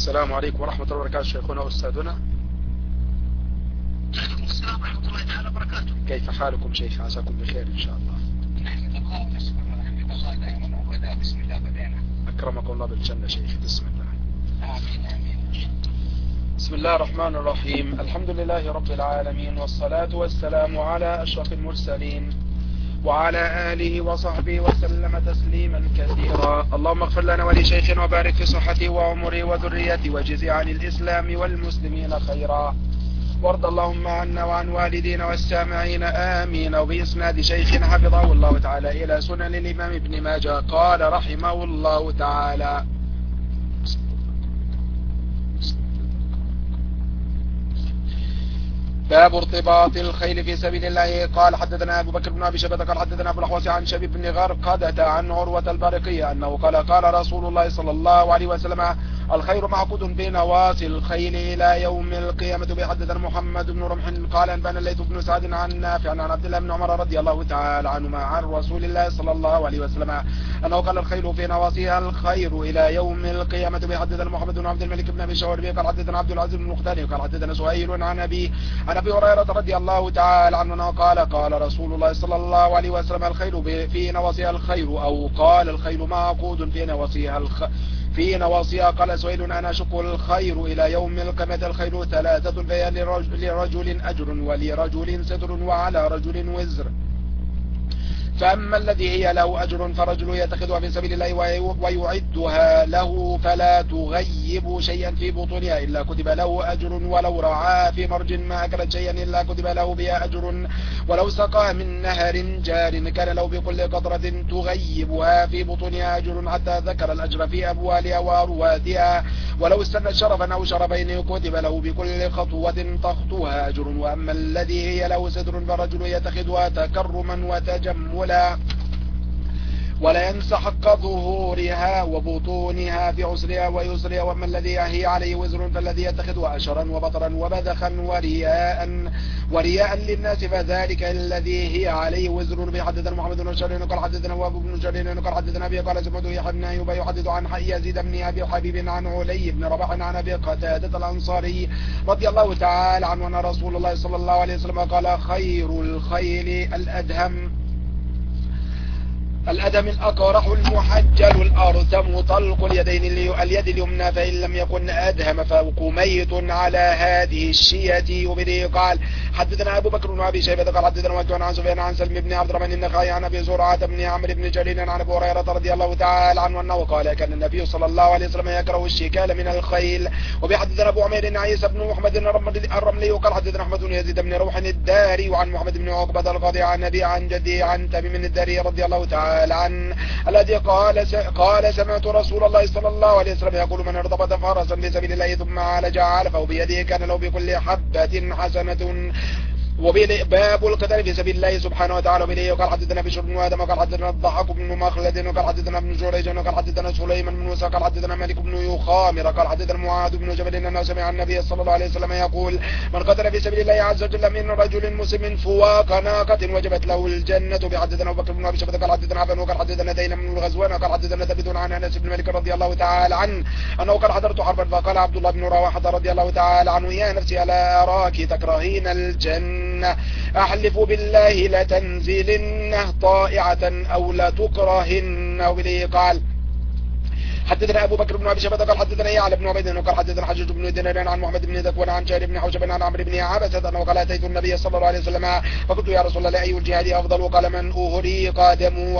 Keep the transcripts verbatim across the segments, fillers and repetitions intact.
السلام عليكم ورحمة الله وبركاته شيخنا أستاذنا. وعليكم السلام ورحمة الله تعالى وبركاته. كيف حالكم شيخ؟ عساكم بخير إن شاء الله. نحمد الله نشكر نحمد الله دائما وأبدا. بسم الله بدينا. أكرمكم الله بالجنة شيخ. بسم الله. آمين آمين. بسم الله الرحمن الرحيم. الحمد لله رب العالمين، والصلاة والسلام على أشرف المرسلين وعلى آله وصحبه وسلم تسليما كثيرا. اللهم اغفر لنا ولشيخنا وبارك في صحته وعمره وذريته وجزي عن الإسلام والمسلمين خيرا، وارض اللهم عنا وعن والدينا والسامعين آمين. وبإسناد شيخنا حفظه الله تعالى إلى سنن الإمام ابن ماجه قال رحمه الله تعالى: باب ارتباط الخيل في سبيل الله. قال حدثنا أبو بكر بن أبي شيبة قال حدثنا أبو الأحوص عن شبيب بن غرقدة عن عروة البارقية أنه قال قال رسول الله صلى الله عليه وسلم: الخير معقود بنواصي الخيل إلى يوم القيامة. بحدثنا محمد بن رمح قال أنبأنا الليث بن سعد عن نافع عن عبد الله بن عمر رضي الله تعالى عنهما عن رسول الله صلى الله عليه وسلم أنه قال: الخيل في نواصيها الخير إلى يوم القيامة. بحدثنا محمد بن عبد الملك بن أبي شواربي قال حدثنا عبد العزيز بن مختار قال حدثنا سهيل عن أبي عن أبي هريرة رضي الله تعالى عنه قال قال رسول الله صلى الله عليه وسلم: الخيل في نواصيها الخير، أو قال: الخيل معقود في نواصيها الخير في نواصيها. قال سهيل: أنا أشق الخير إلى يوم القيامة الخير ثلاثة، فهي لرجل أجر ولرجل ستر وعلى رجل وزر. فأما الذي هي له أجر فرجل يتخذها في سبيل الله ويعدها له فلا تغيب شيئا في بطونها إلا كتب له أجر، ولو رعى في مرج ما أكلت شيئا إلا كتب له بها أجر، ولو سقى من نهر جار كان له بكل قطرة تغيبها في بطونها أجر، حتى ذكر الأجر في أبوالها وأرواتها، ولو استنى شرفا أو شرفين كتب له بكل خطوة تخطوها أجر. وأما الذي هي له ستر فرجل يتخذها تكرما وتجملا ولا ينسى حق ظهورها وبطونها في عسرها ويسرها. وأما الذي هي عليه وزر فالذي يتخذها أشرا وبطرا وبذخا ورياء ورياء للناس فذلك الذي هي عليه وزر. بحدثنا محمد بن شرين قال حدثنا وابو بن شرين قال حدثنا أبي قال سمعت يحيى بن أيوب يحدث عن يزيد بن أبي حبيب عن علي بن رباح عن أبي قتادة الأنصاري رضي الله تعالى عنه أن رسول الله صلى الله عليه وسلم قال: خير الخيل الأدهم الأدم الأقرح المحجل الأرتم طلق اليدين اليد اليمنى، فإن لم يكن أدهم فوق ميت على هذه الشية. وبه قال حدثنا أبو بكر بن أبي شيبة قال حدثنا وكيع عن سفيان عن سلم بن عبد الرحمن النخعي عن أبي زرعة بن عمرو بن جرير عن أبي هريرة رضي الله تعالى عنه أنه قال: كان النبي صلى الله عليه وسلم يكره الشكال من الخيل. وبحدثنا أبو عمير عيسى بن محمد الرملي قال حدثنا أحمد بن يزيد بن روح الداري وعن محمد بن عقبة القاضي عن أبي عن جدي عن تميم الداري رضي الله تعالى عنه الذي قال قال سمعت رسول الله صلى الله عليه وسلم يقول: من ارتبط فرسا في سبيل الله ثم عالج علفه بيده كان له بكل حبة حسنة. وباب القتال في سبيل الله سبحانه وتعالى. وبه قال حدثنا بشر بن آدم قال حدثنا الضحاك بن مخلد وقال حدثنا ابن جريج وقال حدثنا سليمان بن موسى قال حدثنا مالك بن يخامر قال حدثنا معاذ بن جبل انه سمع النبي صلى الله عليه وسلم يقول: من قتل في سبيل الله عز وجل من رجل مسلم فواق ناقة وجبت له الجنة. بحدثنا ابو بكر بن ابي شيبة قال حدثنا عفان وقال حدثنا دين بن الغزوان قال حدثنا ثابت عن انس بن مالك رضي الله تعالى عنه انه قال: حضرت حربا فقال عبد الله بن رواحة رضي الله تعالى عنه: يا نفسي الا اراك تكرهين الجنة، أحلف بالله لتنزلنه طائعة أو لتكرهن. وبه قال حدثنا أبو بكر بن أبي شيبة قال حدثنا يعلى بن عبيد قال حدثنا حجاج بن دينار عن محمد بن ذكوان عن شهر بن حوشب عن عمرو بن عبسة أنه قال: أتيت النبي صلى الله عليه وسلم فقلت: يا رسول الله أي الجهاد أفضل؟ وقال: من أهريق دم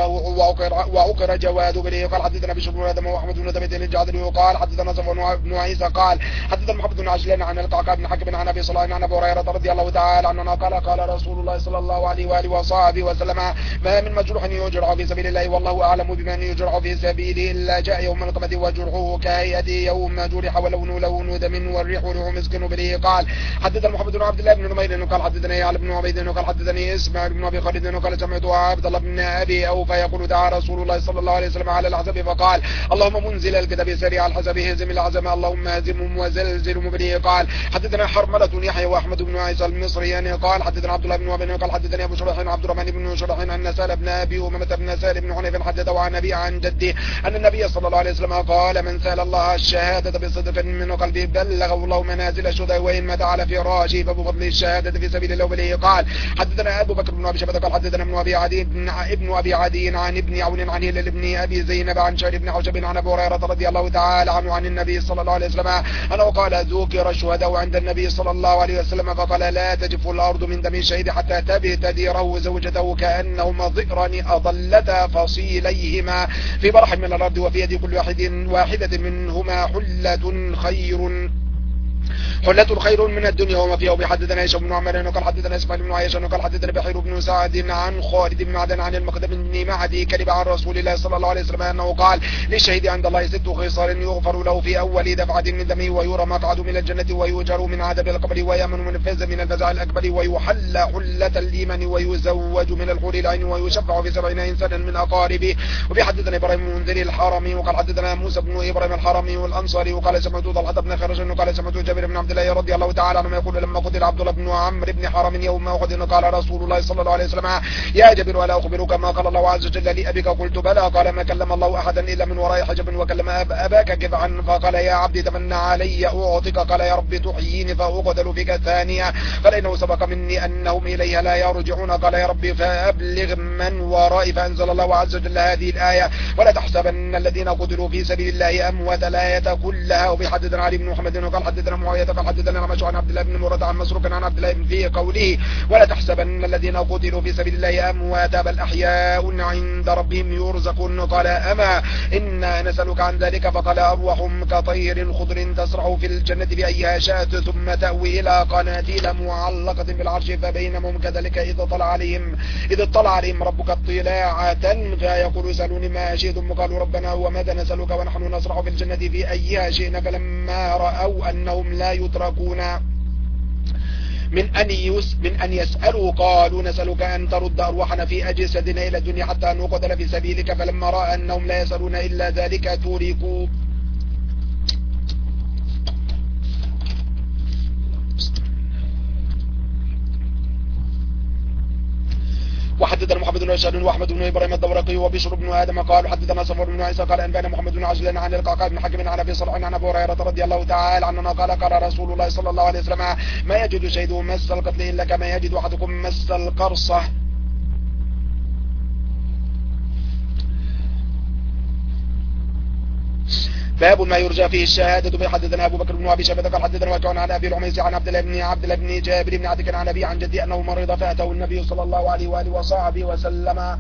وعقر جواد. به قال حدثنا بشر بن آدم وأحمد بن ثابت الجعدري وقال حدثنا صفوان بن عيسى قال حدثنا محمد بن عجلان عن القعقاع بن حكم عن أبي صلى عن أبي هريرة رضي الله تعالى عنه قال: قال رسول الله صلى الله عليه وآله وصحبه وسلم: ما من مجروح يجرح في سبيل الله والله أعلم بمن يجرح في سبيله إلا جاء يوم القيامة وجرحه كهيئة يوم جرح ولون لون دم والريح ريح مسك. به قال حدثنا محمد بن عبد الله بن نمير قال حدثنا يعلى بن عبيد قال حدثني اسماعيل بن ابي خالد قال سمعت عبد الله بن ابي اوفى يقول: دعا رسول الله صلى الله عليه وسلم على الحزب فقال: اللهم منزل الكتاب سريع الحزب هزم العزم اللهم هزمهم وزلزلهم. به قال حدثنا حرملة يحيى واحمد بن عيسى المصري قال حدثنا عبد الله بن وهب قال حدثني ابو شريح عبد الرحمن بن شريح ان سال بن ابي امامه بن سال بن حنيف حدثه عن ابي عن جدي ان النبي صلى الله عليه وسلم وسلم قال من سأل الله الشهادة بصدق من قلبه بلغه الله منازل الشهداء وإن مات على فراشه فبفضل الشهادة في سبيل الله وبه. قال حدثنا أبو بكر بن أبي شيبة قال حدثنا ابن أبي عدي ابن أبي عدي عن ابن عون عن هلال بن أبي زينب عن شهر بن حوشب عن أبي هريرة رضي الله تعالى عنه عن النبي صلى الله عليه وسلم أنه قال ذكر الشهداء عند النبي صلى الله عليه وسلم فقال لا تجف الأرض من دم الشهيد حتى تبتدره زوجته كأنهما ضئران أضلتا فصيليهما في برح من الأرض وفي يد كل واحد واحدة منهما حلة خير حلة خير من الدنيا وما فيها. وبحدثنا هشام بن عمرو قال حدثنا اسماعيل بن عياش قال حدثنا بحير بن سعد عن خالد بن معدن عن المقدم بن معدي كذب عن رسول الله صلى الله عليه وسلم أنه قال للشهيد عند الله ست خصال يغفر له في أول دفعة من دمه ويرى مقعد من الجنة ويجر من عذاب القبر ويمن من الفز من الفزع الأكبر ويحل حلة الإيمان ويزوج من الحور العين ويشفع في سبعين إنسانا من أقاربه. وبحدثنا إبراهيم بن منذر الحرمي وقال حدثنا موسى بن إبراهيم الحرمي والأنصاري وقال سمعت طلحة بن خرج وقال سمعت جابر بن عبد الله رضي الله تعالى عنه يقول لما قتل عبد الله بن عمرو بن حرام يوم أحد قال رسول الله صلى الله عليه وسلم يا جابر ألا أخبرك ما قال الله عز وجل لأبيك؟ قلت بلى. قال ما كلم الله أحدا إلا من وراء حجب وكلم أب أباك كذعا فقال يا عبدي تمنى علي أعطيك قال يا رب تحييني فأقتل فيك ثانية قال إنه سبق مني أنهم إليها لا يرجعون قال يا رب فأبلغ من ورائي فأنزل الله عز وجل هذه الآية ولا تحسبن الذين قتلوا في سبيل الله أموات الآية كلها. وبحدثنا علي بن محمد وقال حدثنا معاوية قال حدثنا رمش عن عبد الله بن مرة عن مسروق عن عبد الله في قوله ولا تحسبن الذين قتلوا في سبيل الله أمواتا بل أحياء عند ربهم يرزقون. قال أما إنا نسألك عن ذلك فقال أرواحهم كطير خضر تسرع في الجنة بأيها شاءت ثم تأوي إلى قناديل معلقة بالعرش فبينهم كذلك إذا طلع عليهم إذا طلع عليهم ربك اطلاعة فيقول اسألوني ما شئتم قالوا ربنا وماذا نسألك ونحن نسرع في الجنة في أيها شئنا فلما رأوا أنهم لا يتركون من أن, يس من أن يسألوا قالوا نسألك أن ترد أرواحنا في أجسادنا إلى الدنيا حتى نقتل في سبيلك فلما رأى أنهم لا يسألون إلا ذلك تركوا وحدثنا محمد بن رشاد واحمد بن ابراهيم الدورقي وبشر بن ادم قال حدثنا صفر بن عيسى قال انبانا محمد بن عجلان عن القعقاع بن حكيم عن ابي صالح عن ابي هريره رضي الله تعالى عنه قال قال رسول الله صلى الله عليه وسلم ما يجد شهيد مس القتل الا كما يجد احدكم مس القرصه. باب ما يرجى فيه الشهادة. بحدثنا أبو بكر بن أبي شيبة قال حدثنا وكان عن أبي العميس عن عبد الله بن عبد الله بن جابر بن عتيق عن أبي عن جدي أنه مريض فأتاه النبي صلى الله عليه وآله وصحبه وسلم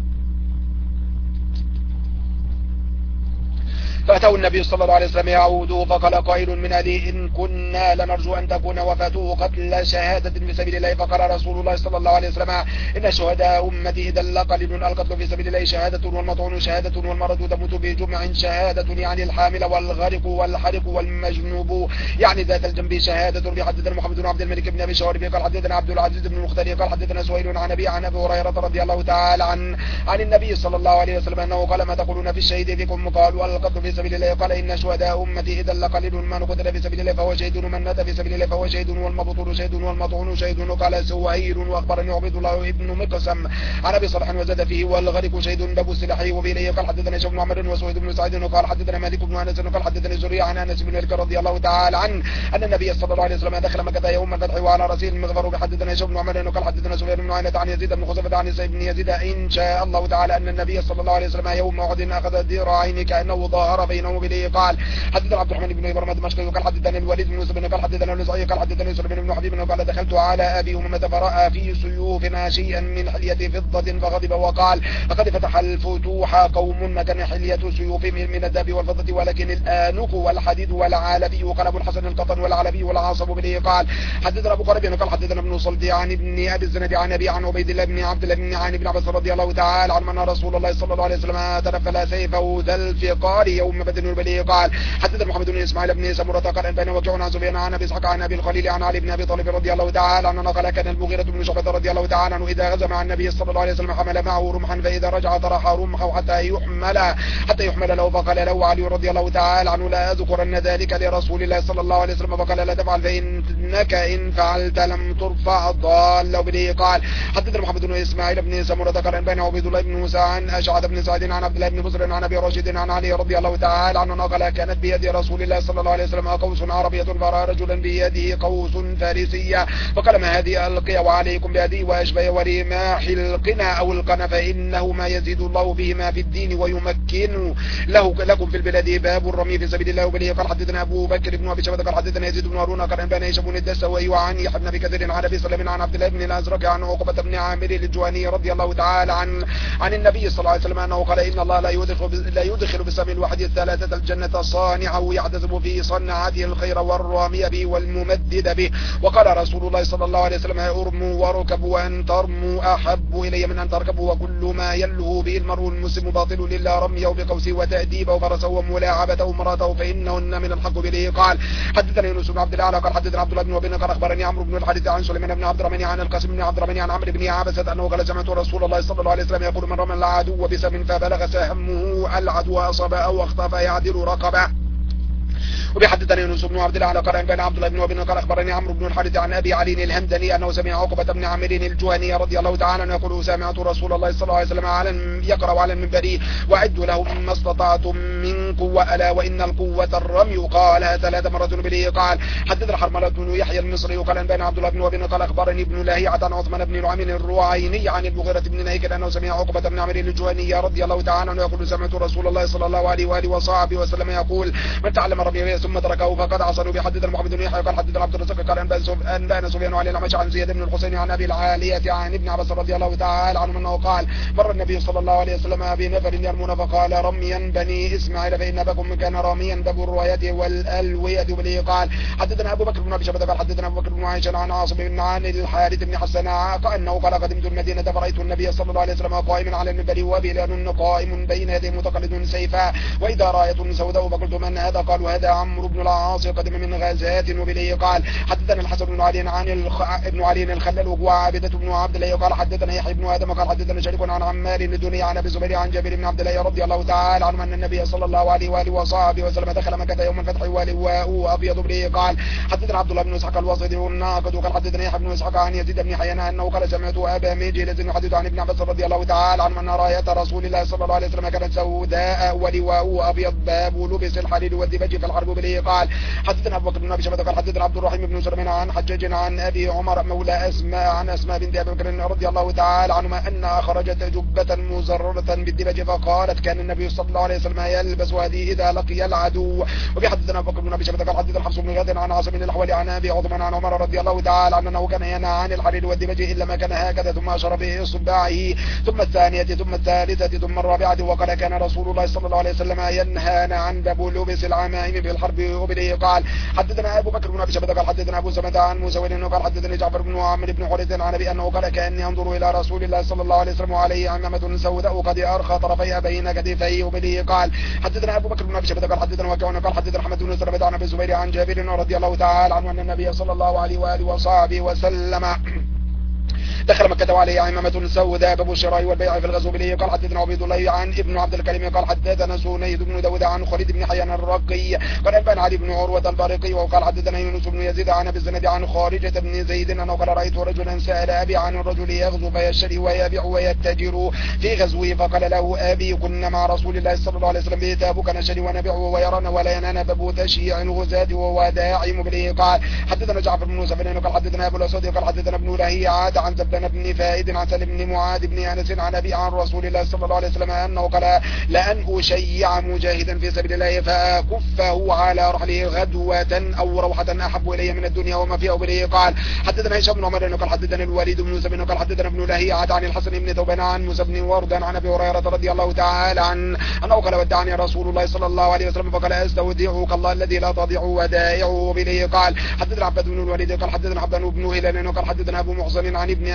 فأتوا النبي صلى الله عليه وسلم يعوده فقال قائل من أهله إن كنا لنرجو أن تكون وفاته قتل شهادة في سبيل الله فقال رسول الله صلى الله عليه وسلم إن شهداء أمتي إذا لقليل القتل في سبيل الله شهادة والمطعون شهادة والمرض تموت بجمع شهادة يعني الحامل والغرق والحرق والمجنوب يعني ذات الجنب شهادة. بحدثنا محمد بن عبد الملك بن أبي شوارب قال حدثنا عبد العزيز بن المختار قال حدثنا سهيل عن أبي عن أبي هريرة رضي الله تعالى عن عن النبي صلى الله عليه وسلم أنه قال ما تقولون في الشهيد فيكم؟ قالوا القتل في سبيل الله قال إن شهداء أمتي إذا لقليل من قتل في سبيل الله فهو شهيد من مات في سبيل الله فهو شهيد والمبطول شهيد والمطعون شهيد. قال سهيل وأخبرني عبيد الله ابن مقسم عن أبي صالح وزاد فيه والغرق شهيد باب السلاح وبإليه قال حدثنا شيخ بن عمرو وسويد بن سعيد قال حدثنا مالك بن أنس قال حدثني زريع عن أنس بن مالك رضي الله تعالى عنه أن النبي صلى الله عليه وسلم دخل مكة يوم الفتح وعلى رأسه المغفر. بحدثنا شيخ بن عمرو قال حدثنا سفيان بن عيينة عن يزيد بن خزفة عن سعيد بن يزيد إن شاء الله تعالى أن النبي صلى الله عليه وسلم يوم أحد أخذ ذراعين كأنه ظاهر بينه وبإليه. قال حدثنا عبد الرحمن بن ابراهيم الدمشقي قال حدثنا الوليد بن يوسف قال حدثنا النزعي قال حدثنا سليمان بن حبيب قال دخلت على ابي امامه فراى في سيوفنا شيئا من حليه فضه فغضب وقال لقد فتح الفتوح قوم مكان حليه سيوفهم من الذهب والفضه ولكن الانق والحديد والعلبي وقال ابو الحسن القطن والعلبي والعاصب به. قال حدثنا ابو قريب قال حدثنا ابن صلدي عن ابن ابي الزناد عن ابي عن عبيد الله بن عبد الله بن عن ابن عباس رضي الله تعالى عنه ان رسول الله صلى الله عليه وسلم تنفل سيفه ذا الفقار يوم بدر البلي. قال حدثنا محمد بن اسماعيل بن سمرة قال ان بين وكيع عن سفيان عن ابي اسحاق عن ابي الخليل عن علي بن ابي طالب رضي الله تعالى عنه قال كان المغيرة بن شعبة رضي الله تعالى عنه اذا غزا مع النبي صلى الله عليه وسلم حمل معه رمحا فاذا رجع طرح رمحه حتى يحمل حتى يحمل له فقال له علي رضي الله تعالى عنه لا اذكرن ذلك لرسول الله صلى الله عليه وسلم فقال لا تفعل فان إنك إن فعلت لم ترفع ضال. وبه قال حدثنا محمد بن إسماعيل بن سمرة قال أنبأنا عبيد الله بن موسى عن أشعث بن سعد عن عبد الله بن بصر عن أبي راشد عن علي رضي الله تعالى عنه قال كانت بيد رسول الله صلى الله عليه وسلم قوس عربية فرأى رجلا بيده قوس فارسية فقال ما هذه؟ ألقي وعليكم بهذه وأشبه ورماح القنا أو القنا فإنه ما يزيد الله بهما في الدين ويمكن له لكم في البلاد باب الرمي في سبيل الله. وبه قال حدثنا أبو بكر بن أبي شيبة قال حدثنا يزيد بن هارون قال أنبأنا هشام بن الدستوائي وعن يحيى بن أبي كثير عن أبي سلمة عن عبد الله بن الأزرق عن عقبة بن عامر الجواني رضي الله تعالى عن عن النبي صلى الله عليه وسلم أنه قال إن الله لا يدخل لا يدخل بسبب الواحد الثلاثة الجنة صانعه يعتزم في صنعته الخير والرامي به والممدد به. وقال رسول الله صلى الله عليه وسلم ارموا واركبوا وأن ترموا أحب إلي من أن تركبوا وكل ما يلهو به المرء المسلم باطل لله رميه بقوسه وتأديبه وفرسه وملاعبته ومراته فإنهن من الحق. به قال حدثنا يونس بن عبد الله قال حدثنا عبد الله بن وبين قال أخبرني عمرو بن الحارث عن سليمان بن عبد الرحمن عن القاسم بن عبد الرحمن عن عمرو بن عبسة أنه قال سمعت رسول الله صلى الله عليه وسلم يقول من رمى العدو بسهم فبلغ سهمه العدو أصاب أو أخطأ فيعدل رقبة. وبحدثني يونس بن عبد الله قال أنبأنا عبد الله بن وبين قال أخبرني عمرو بن الحارث عن أبي علي الهمداني أنه سمع عقبة بن عامر الجوهني رضي الله تعالى عنه يقول سمعت رسول الله صلى الله عليه وسلم على يقرأ على المنبر وأعدوا له ما استطعتم من قوة ألا وإن القوة الرمي قالها ثلاث مرات. به قال حدثنا حرملة بن يحيى المصري قال أنبأنا عبد الله بن وبين قال أخبرني ابن لاهيعة عن عثمان بن نعيم الروعيني عن المغيرة بن نيكل أنه سمع عقبة بن عامر الجوهني رضي الله تعالى عنه يقول سمعت رسول الله صلى الله عليه وآله وصحبه وسلم يقول من تعلم رمي ثم تركه فقد عصروا. بحدثنا محمد بن يحيى قال حدثنا عبد الرزاق قال أنبأنا سفيان عن الأعمش عن زياد بن الحسين عن أبي العالية عن ابن عباس رضي الله تعالى عنه أنه قال مر النبي صلى الله عليه وسلم بنفر يرمون فقال رميا بني إسماعيل فإن أباكم كان راميا باب الرواية والألوية. به قال حدثنا أبو بكر بن أبي شيبة قال حدثنا أبو بكر بن عائشة عن عاصم بن عن الحارث بن حسن أنه قال قدمت المدينة فرأيت النبي صلى الله عليه وسلم قائما على المنبر وبلال قائم بين يديه متقلد سيفا وإذا راية سوداء فقلت من هذا؟ قالوا هذا عمرو بن العاص قدم من غزاة. وبه قال حدثنا الحسن بن علي عن الخ... ابن علي الخلال وعابدة بن عبد الله قال حدثنا يحيى بن آدم قال حدثنا شريك عن عمار الدنيا عن أبي زبير عن جابر بن عبد الله رضي الله تعالى عنه أن النبي صلى الله عليه وآله وصحبه وسلم دخل مكة يوم الفتح ولواء أبيض. به قال حدثنا عبد الله بن اسحاق الواسطي والناقد قال حدثنا يحيى بن اسحاق عن يزيد بن حيان أنه قال سمعت أبا مجلس يحدث عن ابن عباس رضي الله تعالى عنه أن راية رسول الله صلى الله عليه وسلم كانت سوداء ولواء أبيض باب لبس الحرير والدبج في الحرب. به قال حدثنا أبو بكر بن أبي شيبة قال حدثنا عبد الرحيم بن سليمان عن حجاج عن أبي عمر مولى أسماء عن أسماء بنت أبي بكر رضي الله تعالى عنهما أنها خرجت جبة مزررة بالدبج فقالت كان النبي صلى الله عليه وسلم يلبس هذه إذا لقي العدو. وبحدثنا أبو بكر بن أبي شيبة قال حدثنا حفص بن غاد عن عاصم بن الأحول عن أبي عثمان عن عمر رضي الله تعالى عنه أنه كان ينهى عن الحرير والدبج إلا ما كان هكذا ثم أشار بإصبعه ثم الثانية ثم الثالثة ثم الرابعة. وقال كان رسول الله صلى الله عليه وسلم ينهانا عن باب لبس العمائم بالحرب. وبه قال حدثنا أبو بكر بن أبي شيبة قال حدثنا أبو سمة عن موسى وإنه قال حدثني جعفر بن عامر بن حريث عن أبي أنه قال كأني أنظر إلى رسول الله صلى الله عليه وسلم وعليه عمامة سوداء قد أرخى طرفيها بين كتفيه. وبه قال حدثنا أبو بكر بن أبي شيبة قال حدثنا وكعون قال حدثنا أحمد بن سلمة عن أبي الزبير عن جابر رضي الله تعالى عنه أن النبي صلى الله عليه وآله وصحبه وسلم دخل مكة وعليه عمامة سوداء باب الشراء والبيع في الغزو. به قال حدثنا عبيد الله عن ابن عبد الكريم قال حدثنا سنيد بن داود عن خالد بن حيان الرقي قال أنبأنا علي بن عروة البارقي وقال حدثنا يونس بن يزيد عن أبي الزناد عن خارجة بن زيد أنه قال رأيت رجلا سأل أبي عن الرجل يغزو فيشتري ويبيع ويتجر في غزوه فقال له أبي كنا مع رسول الله صلى الله عليه وسلم بيتابك نشتري ونبيع ويرانا ولا ينانا باب تشييع الغزاة ووداعم. به قال حدثنا جعفر بن موسى بن قال حدثنا أبو الأسود قال حدثنا ابن لهيعة عن زبدان بن فائد عن سالم بن معاذ بن أنس عن أبي عن رسول الله صلى الله عليه وسلم أنه قال لأن أشيع مجاهدا في سبيل الله فأكفه على رحله غدوة أو روحة أحب إلي من الدنيا وما فيها. وبه قال حدثنا هشام بن عمر قال حدثنا الوليد بن موسى قال حدثنا ابن لهيعة عن الحسن بن ثوبان عن موسى بن وردان عن أبي هريرة رضي الله تعالى عن أنه قال ودعني رسول الله صلى الله عليه وسلم فقال أستودعك الله الذي لا تضيع ودائعه. وبه قال حدثنا عبد بن الوليد قال حدثنا عبد بن هلال قال حدثنا أبو محسن عن ابن أبي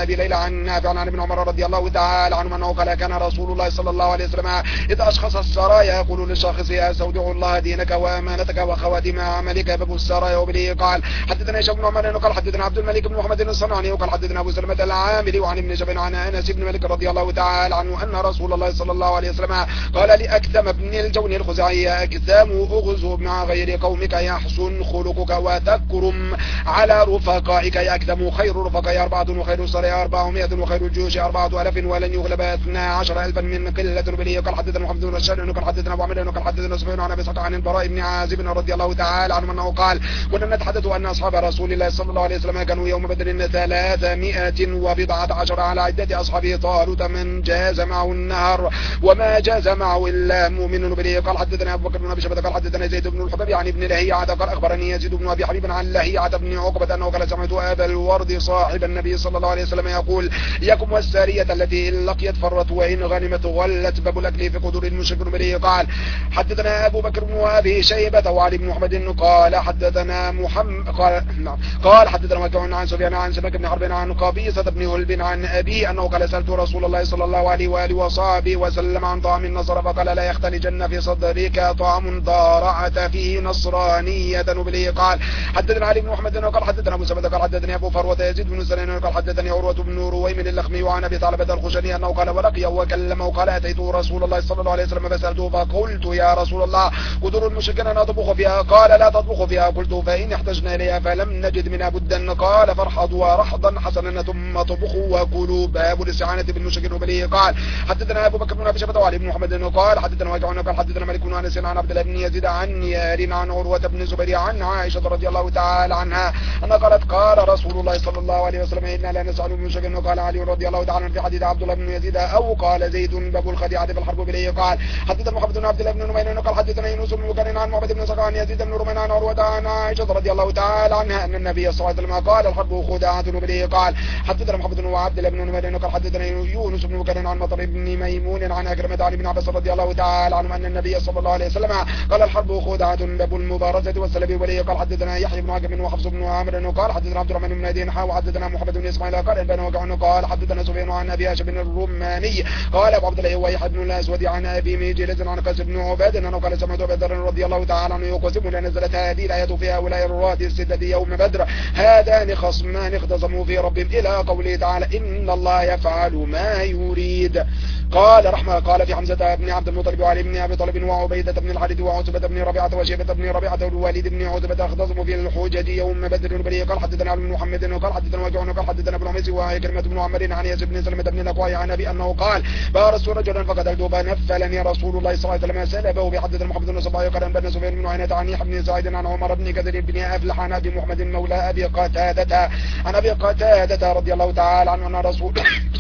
أبي ليلى عن نافع عن ابن عمر رضي الله تعالى عنه أنه قال كان رسول الله صلى الله عليه وسلم إذا أشخص السرايا يقول للشخص أستودع الله دينك وأمانتك وخواتم عملك باب السرايا. وبه قال حدثنا هشام بن عمر قال حدثنا عبد الملك بن محمد الصنعاني وقال حدثنا أبو سلمة العامري وعن ابن جبل عن أنس بن مالك رضي الله تعالى عنه أن رسول الله صلى الله عليه وسلم قال لأكثم بن الجون الخزاعي أكثم أغزو مع غير قومك يحسن خلقك وتكرم على رفقائك يأكثم خير رفقائي أربعة وخير السرايا أربعمائة وخير الجيوش أربعة آلاف ولن يغلب اثنا عشر ألفا من قلة. بلي قال حدثنا محمد بن رشاد قال حدثنا أبو عمرو قال حدثنا سفيان عن أبي سعيد عن البراء بن عازب رضي الله تعالى عنه أنه قال كنا نتحدث أن أصحاب رسول الله صلى الله عليه وسلم كانوا يوم بدر ثلاثمائة وبضعة عشر على عدة أصحابه طالوت من جاز معه النهر وما جاز معه إلا مؤمن. بلي قال حدثنا أبو بكر بن أبي شيبة قال حدثنا زيد بن الحباب عن ابن لهيعة قال أخبرني يزيد بن أبي حبيب عن لهيعة بن عقبة أنه قال سمعت أبا الورد صاحب النبي صلى الله عليه وسلم يقول يكم والسارية التي إن لقيت فرت وإن غنمت غلت باب الأكل في قدور المشرك. بلي قال حدثنا أبو بكر بن أبي شيبة وعلي بن محمد قال حدثنا محمد قال نعم قال حدثنا مكعون عن سفيان عن سمك بن حرب عن قبيصة بن هلب عن أبي أنه قال سألت رسول الله صلى الله عليه وآله وصحبه وسلم عن طعام النصر فقال لا يختلجن في صدرك طعام ضارعت فيه نصرانية. بلي قال حدثنا علي بن محمد قال حدثنا أبو سبت قال حدثني أبو فروة يزيد بن سنين قال حدثني عروة بن رويم اللخمي وعن أبي طالبة الخشني أنه قال ولقي وكلمه وقال أتيت رسول الله صلى الله عليه وسلم فسألته فقلت يا رسول الله قدر المشركين نطبخ فيها قال لا تطبخ فيها قلت فإن احتجنا إليها فلم نجد منها بدا قال فارحضوا رحضا حسنا ثم طبخوا وكلوا باب الاستعانة بالمشركين. وبليه قال حدثنا أبو بكر بن أبي شيبة وعلي بن محمد قال حدثنا وجعنا قال حدثنا مالك بن أنس عن عبد الله بن يزيد عن يار عن عروة بن زبير عن عائشة رضي الله تعالى عنها أن قالت قال رسول الله صلى الله عليه وسلم إنا لا نسأل المشركين. وقال علي رضي الله تعالى في حديث عبد الله بن يزيد أو قال زيد باب الخديعة في الحرب. بليه قال حدثنا محمد بن عبد الله بن نمير قال حدثنا يونس بن بكر عن محمد بن صقر عن يزيد بن رمان عن عروة عن عائشة رضي الله تعالى عنها أن النبي صلى الله عليه وسلم قال الحرب خداعة. بليه قال حدثنا محمد بن عبد الله بن نمير قال حدثنا يونس بن بكر عن مطر بن ميمون عن أكرمة عن ابن عباس رضي الله تعالى عنه أن النبي صلى الله عليه وسلم قال الحرب خداعة باب المبارزة والسلب. بليه قال حدثنا يحيى بن عاقب وحفص بن عامر قال حدثنا عبد الرحمن بن نادين حا وحدثنا محمد بن اسماعيل قال بن وقع قال حدثنا سفيان عن ابي هاشم بن الرماني قال ابو عبد الله ويحيى بن الاسود عن ابي ميجلز عن قيس بن عباد انه قال سمعت ابي ذر رضي الله تعالى عنه يقسم لنزلت هذه الايه في هؤلاء الرواة السته يوم بدر هذان خصمان اختصموا في ربهم الى قوله تعالى ان الله يفعل ما يريد. قال رحمه قال في حمزة بن عبد المطلب وعلي بن ابي طالب وعبيدة بن الحارث وعتبة بن ربيعة وشيبة بن ربيعة والوليد بن عتبة اختصموا في الحجج يوم بدر. بليه قال حدثنا بن محمد قال حدثنا وجعنا قال حدثنا ابن عميس وكلمة بن عمر عن يزيد بن سلمة بن الأقوى عن أبي أنه قال بارست رجلا فقتلته فنفلني رسول الله صلى الله عليه وسلم سلبه. بحدثنا محمد بن صباح قال بن سفيان بن عيينة عن يحيى بن سعيد عن عمر بن كثير بن أفلح عن أبي محمد مولى أبي قتادة عن أبي قتادة رضي الله تعالى عنه أن رسول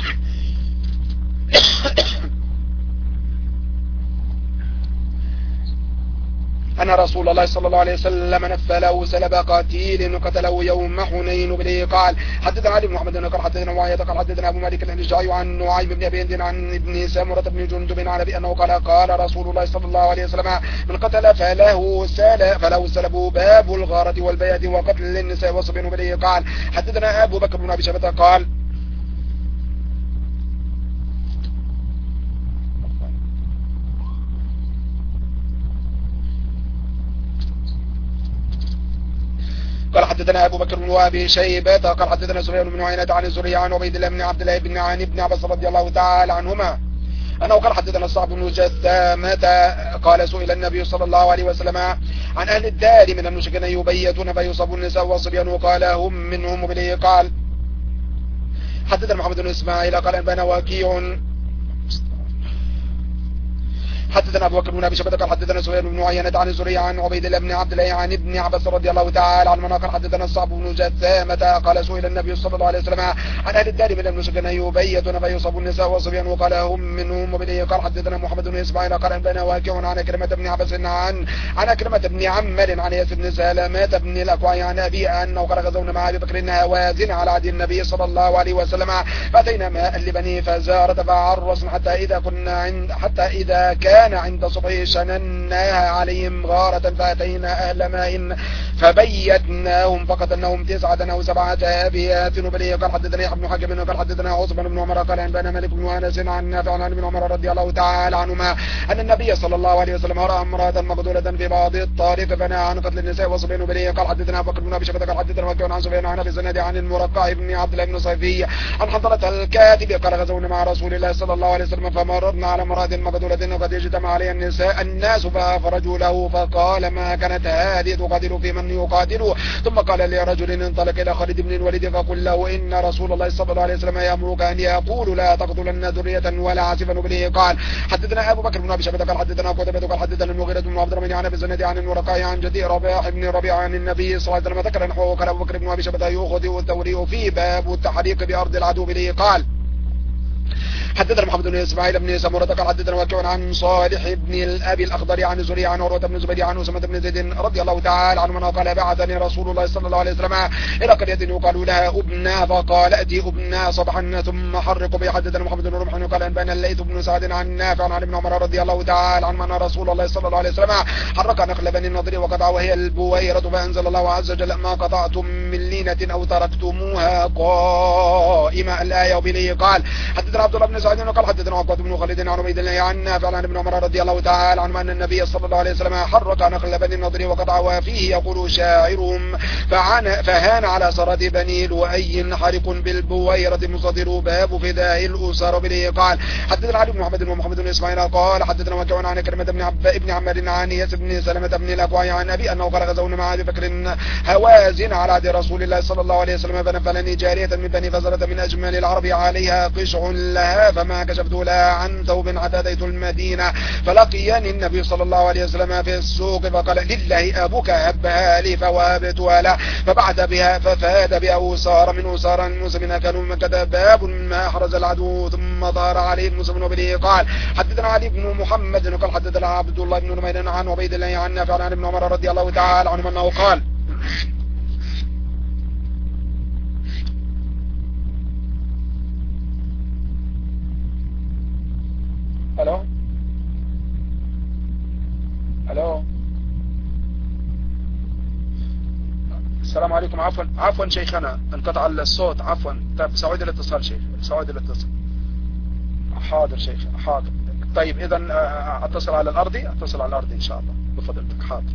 أن رسول الله صلى الله عليه وسلم نفله سلب قتيل قتله يوم حنين. بليه قال حدثنا علي بن محمد قال حدثنا معاوية قال حدثنا أبو مالك الأشجعي عن نعيم بن أبي هند عن ابن سامرة بن جندب عن أبي أنه قال قال رسول الله صلى الله عليه وسلم من قتل فله سلب فله سلب باب الغارة والبيات وقتل النساء والصبيان. بليه قال حدثنا أبو بكر بن أبي شيبة قال قال حدثنا أبو بكر بن أبي شيبة قال حدثنا سفيان بن عيينة عن الزهري عن عبيد الله بن عبد الله بن عن ابن عباس رضي الله تعالى عنهما أنه قال حدثنا الصعب بن جثامة قال سئل النبي صلى الله عليه وسلم عن أهل الدار من المشركين يبيتون فيصاب النساء والصبيان قال هم منهم. بليه قال حدثنا محمد بن إسماعيل قال أنبانا وكيع حدثنا أبو بكر بن أبي شيبة قال حدثنا سفيان بن عيينة عن الزهري عن عبيد الله بن عبد الله عن ابن عباس رضي الله تعالى عنهما قال حدثنا الصعب بن جثامة قال سئل النبي صلى الله عليه وسلم عن أهل الدار من المشركين يبيتون فيصاب النساء والصبيان وقال هم منهم. وبليه قال حدثنا محمد بن إسماعيل قال أنبانا واكع عن أكرمة بن عباس عن عن أكرمة بن عمر عن ياسر بن سلمة بن الأكوع عن أبي أنه قال غزونا مع أبي بكر هوازن على عهد النبي صلى الله عليه وسلم فأتينا ماء لبني فزارة فعرسنا حتى إذا كنا عند حتى إذا كان كان عند صبح شنناها عليهم غارة فأتينا أهل ماء فبيتناهم فقتلناهم تسعة أو سبعة أبيات وبليه. قال حدثنا يحيى بن حكم قال حدثنا عثمان بن عمر قال أنبأنا مالك بن أنس عن نافع عن ابن عمر رضي الله تعالى عنهما أن النبي صلى الله عليه وسلم رأى امرأة مقتولة في بعض الطريق فنهى عن قتل النساء وصبيان. وبليه قال حدثنا أبو بكر بن أبي شيبة قال حدثنا وكيع عن سفيان عن أبي الزناد عن المرقع بن عبد الله بن صيفي عن حنظلة الكاتب قال غزونا مع رسول الله صلى الله عليه وسلم فمررنا على امرأة مقتولة وقد اجتمع عليها النساء الناس فأخرجوا له فقال ما كانت هذه تقاتل في من يقاتل. ثم قال لرجل انطلق إلى خالد بن الوليد فقل له إن رسول الله صلى الله عليه وسلم يأمرك أن يقول لا تقتلن ذرية ولا عاصفا. به قال حدثنا أبو بكر بن أبي شيبة قال حدثنا قتيبة قال حدثنا المغيرة بن عبد الرحمن عن أبي الزناد عن الورقاء عن جدي ربيع بن ربيعة عن النبي صلى الله عليه وسلم ذكر نحوه. قال أبو بكر بن أبي شيبة يخطئ الثوري في باب التحريق بأرض العدو. به قال حدثنا محمد بن اسماعيل بن سمرة قال حدثنا وكيع عن صالح بن الأبي الأخضر عن زريع عن عروة بن الزبير عن أسامة بن زيد رضي الله تعالى عنه قال بعثني رسول الله صلى الله عليه وسلم إلى قرية يقال لها أبنى فقال أتي أبنى صبحا ثم حرق به. حدثنا محمد بن رمح قال أنبأنا الليث بن سعد عن نافع عن ابن عمر رضي الله تعالى عنه أن رسول الله صلى الله عليه وسلم حرق نخل بني النضر وقطع وهي البويرة فأنزل الله عز وجل ما قطعتم من لينة أو تركتموها قائمة الآية. وبه قال حدثنا عبد الله بن سعد قال حدثنا عقبة بن خالد عن عبيد الله عن نافع عن ابن عمر رضي الله تعالى عنه أن النبي صلى الله عليه وسلم حرق نخل بني النضر وقطع وفيه يقول شاعرهم فهان على سرد بني لؤي حرق بالبويرة مصدر باب فداء الأسر. به قال حدثنا علي بن محمد ومحمد بن إسماعيل قال حدثنا وكيع عن كلمة بن عب ابن عمر عن ياس بن سلمة بن الأكوع عن أبي أنه قال غزونا مع أبي بكر هوازن على عهد رسول الله صلى الله عليه وسلم فنفلني جارية من بني فزرة من أجمل العرب عليها قشع لها فما كشفت لها عن ثوب حتى أتيت المدينة فلقيني النبي صلى الله عليه وسلم في السوق فقال لله أبوك هبها لي فوهبتها له فبعد بها ففاد بها أسار من أسار المسلمين كانوا من كذا باب ما أحرز العدو ثم ظهر عليه المسلمون. وبه قال حدثنا علي بن محمد قال حدثنا عبد الله بن نمير عن عبيد الله عن نافع عن ابن عمر رضي الله تعالى عنه أنه قال الو الو السلام عليكم. عفوا عفوا شيخنا انقطع الصوت عفوا. طيب سعود الاتصال شيخ سعود الاتصال. حاضر شيخ حاضر. طيب اذا اتصل على الارضي اتصل على الارضي ان شاء الله بفضلتك. حاضر.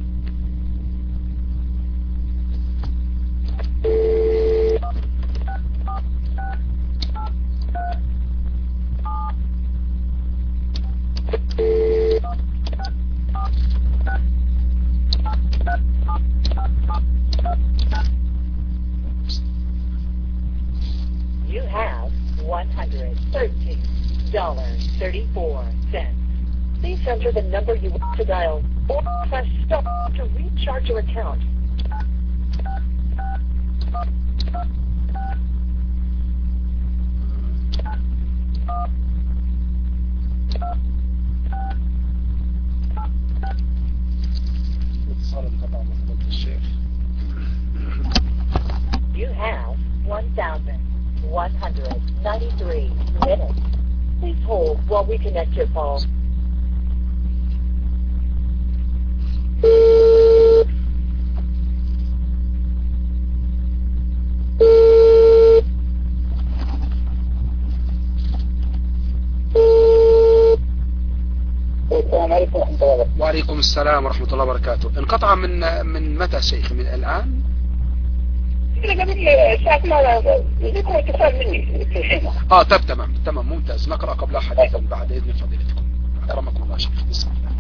You have one hundred thirteen dollars and thirty-four cents. Please enter the number you want to dial or press star to recharge your account. You have one thousand one hundred ninety-three minutes. Please hold while we connect your call. السلام عليكم ورحمة الله وبركاته. وعليكم السلام ورحمة الله وبركاته. انقطع من من متى شيخ؟ من الآن؟ قبل ساعة ما يجيكم اتصال مني في الحين. اه طب تمام تمام ممتاز. نقرأ قبل حديثا بعد إذن فضيلتكم. أكرمكم الله شيخ. بسم الله.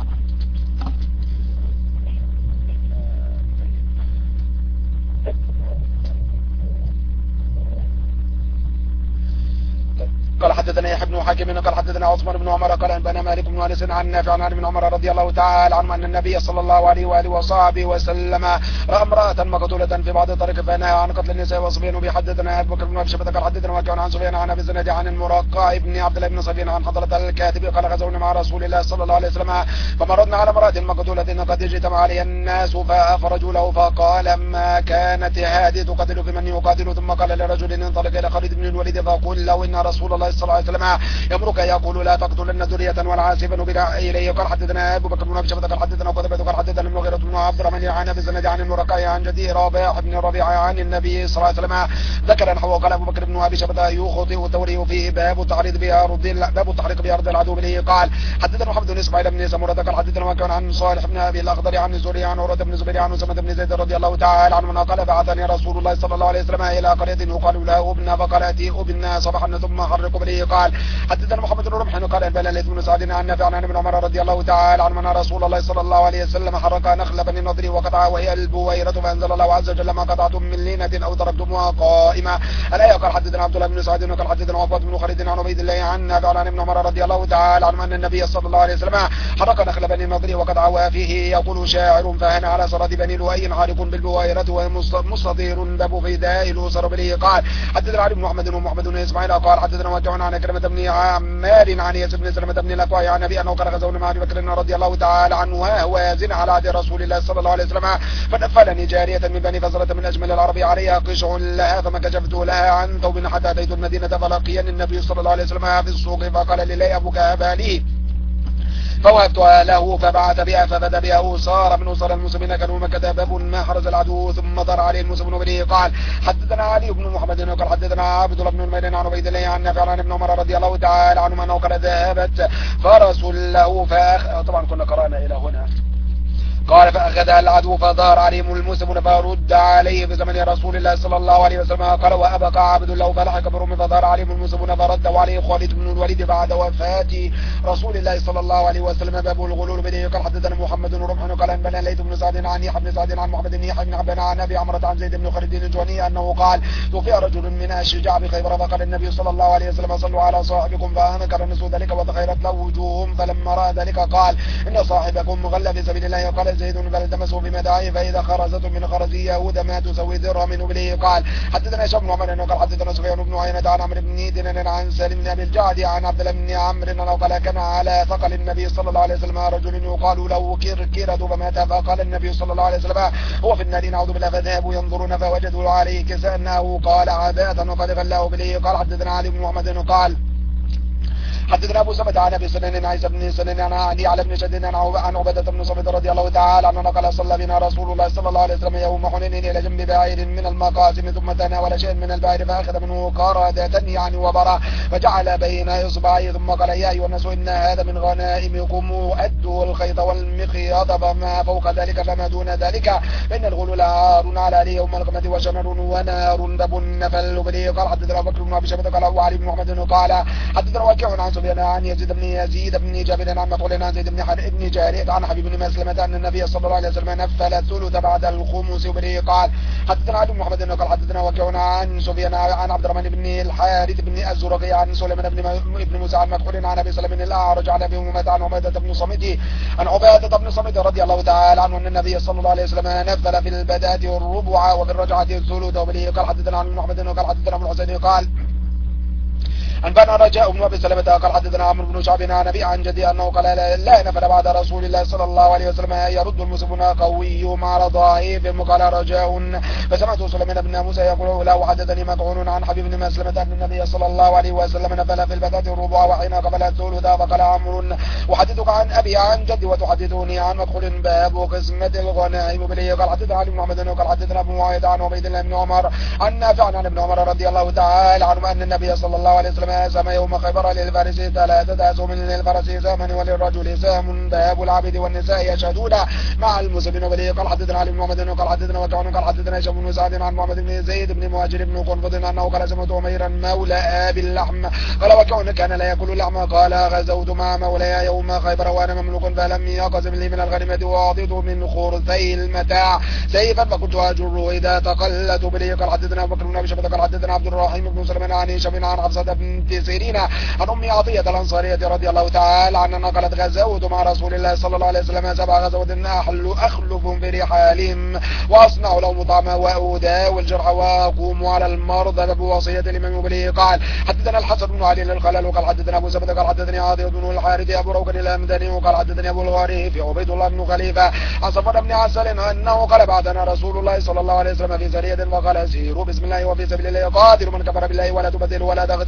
قال حدثنا يحيى بن حكيم قال حدثنا عثمان بن عمر قال انبانا مالك بن انس عن نافع عن ابن عمر رضي الله تعالى عنه ان النبي صلى الله عليه واله وصحبه وسلم راى امراه مقتوله في بعض الطريق فنهى عن قتل النساء والصبيان. وبحدثنا ابو بكر بن ابي شيبه قال حدثنا وكيع عن سفيان عن ابي الزناد عن المرقع بن عبد الله بن صفين عن حضرة الكاتب قال غزونا مع رسول الله صلى الله عليه وسلم فمررنا على امراه مقتوله قد اجتمع عليها الناس فافرجوا له فقال ما كانت هذه تقتل في من يقاتل. ثم قال لرجل انطلق الى خالد بن الوليد فقل له ان رسول الله صلى الله عليه وسلم يمرك يقول لا تقتلن ذرية ولا عاصفا بلا إليه. قال حدثنا أبو بكر بن أبي شيبة قال حدثنا قتيبة قال حدثنا المغيرة بن عبد الرحمن عن أبي الزناد عن المرقع عن جدي رابح بن ربيعة عن النبي صلى الله عليه وسلم ذكر نحوه. قال أبو بكر بن أبي شيبة يخطئ الثوري فيه باب التعريض بأرض باب التحريق بأرض العدو به. قال حدثنا محمد بن إسماعيل بن سمرة قال حدثنا وكان عن صالح بن أبي الأخضر عن زهري عن عروة بن زبير عن أسامة بن زيد رضي الله تعالى عنه قال بعثني رسول الله صلى الله عليه وسلم إلى قرية يقال لها أبنى فقال أتي أبنى صباحا ثم حرق به. قال حدثنا محمد بن رمح قال أنبأنا الليث بن سعد عن نافع عن ابن عمر رضي الله تعالى عنه أن رسول الله صلى الله عليه وسلم حرق نخل بني النضر وقطعها وهي البويرة فأنزل الله عز وجل ما قطعتم من لينة أو تركتموها قائمة. الآية. قال حدثنا عبد الله بن سعد قال حدثنا وفاة بن خالد عن عبيد الله عن نافع عن ابن عمر رضي الله تعالى عنه أن النبي صلى الله عليه وسلم حرق نخل بني النضر وقطعها فيه يقول شاعر فهنا على صراد بني لؤي حارق بالبويرة ومستطير باب فداء الأسر به. قال حدثنا علي بن محمد ومحمد بن إسماعيل قال حدثنا وجعنا عن كلمة بن عمار عن ياسر بن سلمة بن الأكوع عن أبي أنه قال غزونا مع أبي بكر رضي الله تعالى عنه وهو يزن على عهد رسول الله صلى الله عليه وسلم فنفلني جارية من بني فزرة من أجمل العرب عليها قشع لها فما كشفت لها عن ثوب حتى أتيت المدينة فلقيني النبي صلى الله عليه وسلم في السوق فقال لي لا أبوك أبا لي فوهبتها له فبعث بها فبدا بها أسار من أسر المسلمين كانوا مكة باب ما حرز العدو ثم ضر عليه المسلمون به. قال حدثنا علي بن محمد قال حدثنا عبد الله بن الميدان عن عبيد الله عن نافع عن ابن عمر رضي الله تعالى عنهما أنه قال ذهبت فرس له فأخ طبعا كنا قرأنا إلى هنا. قال فأخذها العدو فظهر عليهم المسلمون فرد عليه في زمن رسول الله صلى الله عليه وسلم. قال وأبقى عبد الله فلحق برم فظهر عليهم المسلمون فردوا عليه خالد بن الوليد بعد وفاة رسول الله صلى الله عليه وسلم باب الغلول به. قال حدثنا محمد بن رمح قال أنبأنا الليث بن سعد عن يحيى بن سعد عن محمد بن يحيى بن عبان عن أبي عمرة عن زيد بن خالد الجهني أنه قال توفي رجل من الشجاع بخيبر فقال النبي صلى الله عليه وسلم صلوا على صاحبكم فأنكر الناس ذلك وتخيرت له وجوههم فلما رأى ذلك قال إن صاحبكم غل في سبيل الله. قال زيد فالتمسوا بمداعي فإذا خرزتم من خرز يهود ما تسوي درهم من بليه. قال حدثنا هشام بن عمر قال حدثنا سفيان بن عيينة عن عمرو بن دينار عن سالم بن أبي الجعد عن عبد الله بن عمرو أنه قال كان على ثقل النبي صلى الله عليه وسلم رجل يقال له كركرة فمات فقال النبي صلى الله عليه وسلم هو في النار نعوذ بالله فذهبوا ينظرون فوجدوا عليه كسأنه قال عباءة وقد غلاه بليه. قال حدثنا علي بن محمد قال حدثنا أبو سمة عن أبي سنين عيسى بن سنين عن علي على بن شديد عن عبادة بن صمد رضي الله تعالى عنه قال صلى بنا رسول الله صلى الله عليه وسلم يوم حنين إلى جنب بعير من المقاسم ثم تناول شيء من البعير فأخذ منه قردة يعني وبرا فجعل بين إصبعيه ثم قال يا أيها الناس إن هذا من غنائمكم أدوا الخيط والمخياط فما فوق ذلك فما دون ذلك فإن الغلول عار على يوم القيامة وشنر ونار دب النفل بليه. قال حدثنا أبو بكر بن أبي شيبة قال وعلي بن محمد قال حدثنا وكيع عن سفيان عن يزيد بن يزيد بن جابر عن مقول عن زيد بن حارث بن جارية عن حبيب بن مسلمة أن النبي صلى الله عليه وسلم نفل الثلث بعد الخمس بليه. قال حدثنا علي بن محمد قال حدثنا وكيع عن سفيان عن عبد الرحمن بن الحارث بن الزرقي عن سليمان بن ابن موسى عن مقول عن أبي سلمة الأعرج عن أبي أمامة عن عبادة بن صمد عن عبادة بن صمد رضي الله تعالى عنه أن النبي صلى الله عليه وسلم نفل في البداة الربع وفي الرجعة الثلث بليه. قال حدثنا عن محمد قال حدثنا ابن الحسين قال أنبأنا رجاء بن أبي سلمة قال حدثنا عمرو بن شعب عن أبي عن جدي أنه قال لا نفل بعد رسول الله صلى الله عليه وسلم يرد المسلمون قويهم على ضعيفهم. قال رجاء فسمعت سليمان بن موسى يقول له حدثني مقعون عن حبيب بن مسلمة أن النبي صلى الله عليه وسلم نفل في البداة الربع وحين قبل الثلث. فقال عمرو وحدثك عن أبي عن جدي وتحدثوني عن مدخل باب قسمة الغنائم بليه. قال حدثنا علي بن محمد قال حدثنا أبو معاذ عن عبيد الله بن عمر عن نافع عن ابن عمر رضي الله تعالى عنه أن النبي صلى الله عليه وسلم سام يوم خيبر للفارس ثلاثة أسهم للفرس سهم وللرجل سهم باب العبد والنساء يشهدون مع المسلمين بليه. قال حدثنا علي بن محمد قال حدثنا وكعون قال حدثنا هشام بن سعد عن محمد بن زيد بن مهاجر بن قنفذ أنه قال سمعت عميرا مولى أبي اللحم قال وكعون كان لا يأكل اللحم قال غزوت مع مولاي يوم خيبر وأنا مملوك فلم يقسم لي من الغنيمة وأعطيت من خرثي المتاع سيفا فكنت أجره إذا تقلت بليه. قال حدثنا أبو بكر بن أبي شيبة قال حدثنا عبد الرحيم بن سليمان عن هشام عن حفصة بنت سيرين عن أم عطية الأنصارية رضي الله تعالى عنها قالت غزوت مع رسول الله صلى الله عليه وسلم سبع غزوات أحل أخلفهم برحالهم وأصنع لهم طعما وأداوي الجرح وأقوم على المرضى بوصية لمن يبليه. قال حدثنا الحسن بن علي الخلال وقال حدثنا أبو زبد قال حدثني عاطية بن الحارث أبو روكن الأمداني وقال حدثني أبو الغاري في عبيد الله بن خليفة عن صفوان بن عسل أنه قال بعثنا رسول الله صلى الله عليه وسلم في سرية وقال سيروا بسم الله وفي سبيل الله قادر من كفر بالله ولا تبدلوا ولا تغدروا ولا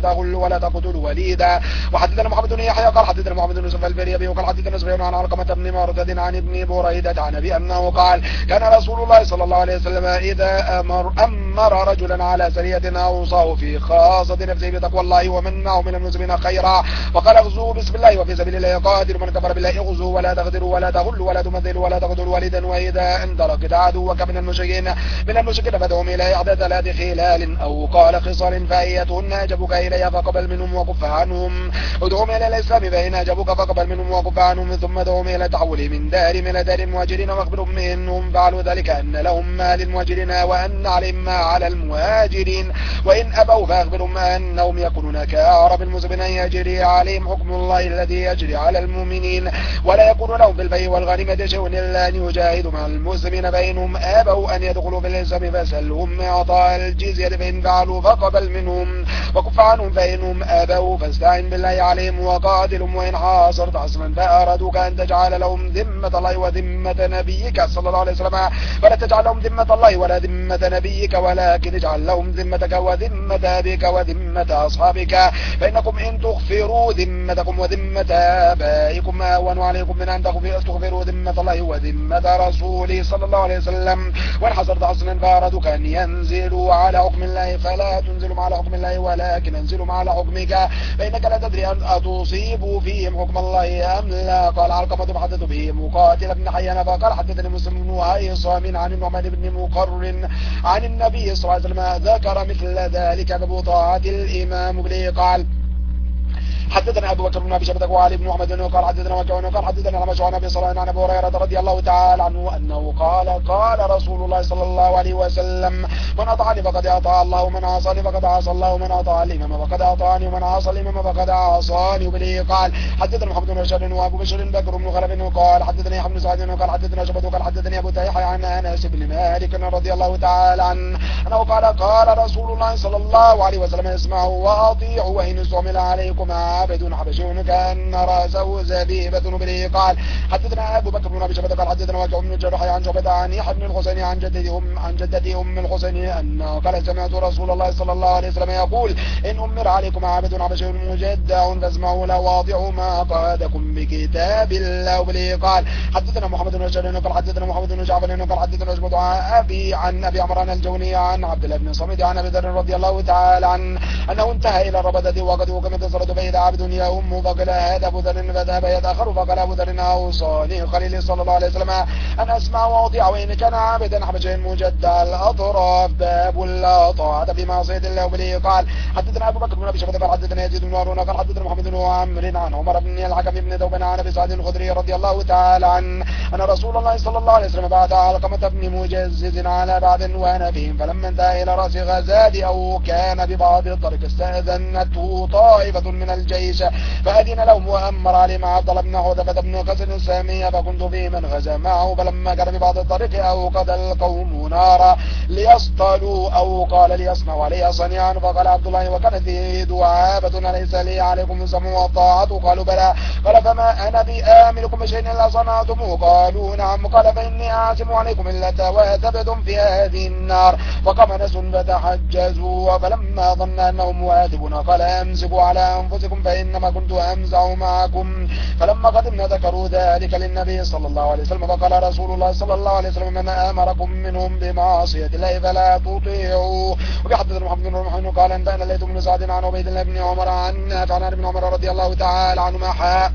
تغل ولا تقتل وليدا. وحدثنا محمد بن يحيى قال حدثنا محمد بن يوسف الفريابي وقال حدثنا سفيان عن علقمة بن مرثد عن ابن بريدة عن ابي انه قال كان رسول الله صلى الله عليه وسلم اذا امر امر رجلا على سرية اوصاه في خاصة نفسه بتقوى الله ومن معه من المسلمين خيرا وقال اغزوا بسم الله وفي سبيل الله قادر من كفر بالله اغزوا ولا تغدروا ولا تغلوا ولا تمثلوا ولا تقتلوا والدا واذا انطلقت عدوك من المشركين من المشركين فادعهم الى احدى ثلاث خلال او قال خصال فايتهن اجبك الي فقبل منهم وكف عنهم ادعهم الى الاسلام فان اجبك فقبل منهم وكف عنهم ثم ادعهم الى تحويل من دار من دار المهاجرين واخبرهم انهم فعلوا ذلك ان لهم ما للمهاجرين وان عليهم ما على المهاجرين وان ابوا فاخبرهم انهم يكونون كعرب المسلمين يجري عليهم حكم الله الذي يجري على المؤمنين ولا يكون لهم بالبيع والغنيمة شيء الا ان يجاهدوا مع المسلمين فانهم ابوا ان يدخلوا في الاسلام فاسالهم اعطاء الجزية فان فعلوا فقبل منهم وكف عنهم فانهم ابوا فاستعن بالله عليهم وقاتلهم وان حاصرت عصما فارادوك ان تجعل لهم ذمة الله وذمة نبيك صلى الله عليه وسلم فلا تجعل لهم ذمة الله ولا ذمة نبيك ولكن اجعل لهم ذمتك وذمة ابيك وذمة اصحابك فانكم ان تغفروا ذمتكم وذمة ابائكم اهون عليكم من ان تغفروا ذمة الله وذمة رسوله صلى الله عليه وسلم وان حصرت عصما فارادوك ان ينزلوا على حكم الله فلا تنزلوا على حكم الله ولكن انزلوا على حكمك فانك لا تدري ان اتصيبوا فيهم حكم الله ام لا. قال علقمة حدث به مقاتل بن حيان فقال حدثني مسلم بن هيصم عن النعمان بن مقرن عن النبي صلى الله عليه وسلم ذكر مثل ذلك ببطاعة الامام بن قال حدثنا ابو بكر بن ابي شيبه وعلي بن محمد قال حدثنا وكيع قال حدثنا عمش عن ابي صالح عن ابي هريره رضي الله تعالى عنه انه قال قال رسول الله صلى الله عليه وسلم من اطاعني فقد اطاع الله ومن عصاني فقد عصى الله ومن اطاع الامام فقد اطاعني ومن عصى الامام فقد عصاني. وبه قال حدثنا محمد بن بشر وابو بشر بكر بن خلف قال حدثني يحيى بن سعد قال حدثنا شعبة قال حدثني ابو تيحيى عن انس بن مالك رضي الله تعالى عنه انه قال قال رسول الله صلى الله عليه وسلم اسمعوا واطيعوا وان استعمل عليكم عبد حبشي كان راسه زبيبة. به قال حدثنا ابو بكر بن ابي شيبة قال حدثنا وكيع بن الجراح عن شعبة عن يحيى بن الحسين عن جدتي ام عن جدتي ام الحسين انه قال سمعت رسول الله صلى الله عليه وسلم يقول ان امر عليكم عبد حبشي مجدع فاسمعوا له واطيعوا ما قادكم بكتاب الله. به قال حدثنا محمد بن بشر قال حدثنا محمد بن جعفر قال حدثنا شعبة عن ابي عن ابي عمران الجوني عن عبد الله بن صمد عن ابي ذر رضي الله تعالى عنه انه انتهى الى الربدة وقد وكمت الصلاة فإذا عبد يوم فقال هذا ابو ذر فذهب يتاخر فقال ابو ذر اوصاني خليل صلى الله عليه وسلم ان اسمع واطيع وان كان عابدا حبشيا مجدع الاطراف باب لا طاعة في معصية الله. به قال حدثنا ابو بكر بن ابي شيبة قال حدثنا يزيد بن هارون قال حدثنا محمد بن عمرو عن عمر بن الحكم بن ذوبان عن ابي سعد الخدري رضي الله تعالى عنه ان رسول الله صلى الله عليه وسلم بعث علقمة بن مجزز على بعض وانا فيهم فلما انتهى الى راس غزاد او كان ببعض الطريق استاذنته طائفة من الجيش فأذن لهم وأمر عليهم عبد الله بن حذيفة بن قيس السامية فكنت في من غزا معه فلما كان ببعض الطريق أوقد القوم نارا ليصطلوا أو قال ليصنعوا عليها صنيعا فقال عبد الله وكانت لي دعابة أليس لي عليكم السمع والطاعة قالوا بلى قال فما أنا بآمركم بشيء إلا صنعتموه قالوا نعم قال فإني أعزم عليكم إلا تواتبتم في هذه النار فقام ناس فتحجزوا فلما ظن أنهم واثبون قال أمسكوا على أنفسكم فإنما كنت أمزع معكم فلما قدمنا ذكروا ذلك للنبي صلى الله عليه وسلم فقال رسول الله صلى الله عليه وسلم من أمركم منهم بمعصية الله فلا تطيعوا. وبحدثنا محمد بن رمح قال أنبأنا الليث بن سعد عن عبيد الله بن عمر عن نافع عن ابن عمر رضي الله تعالى عنهما حاء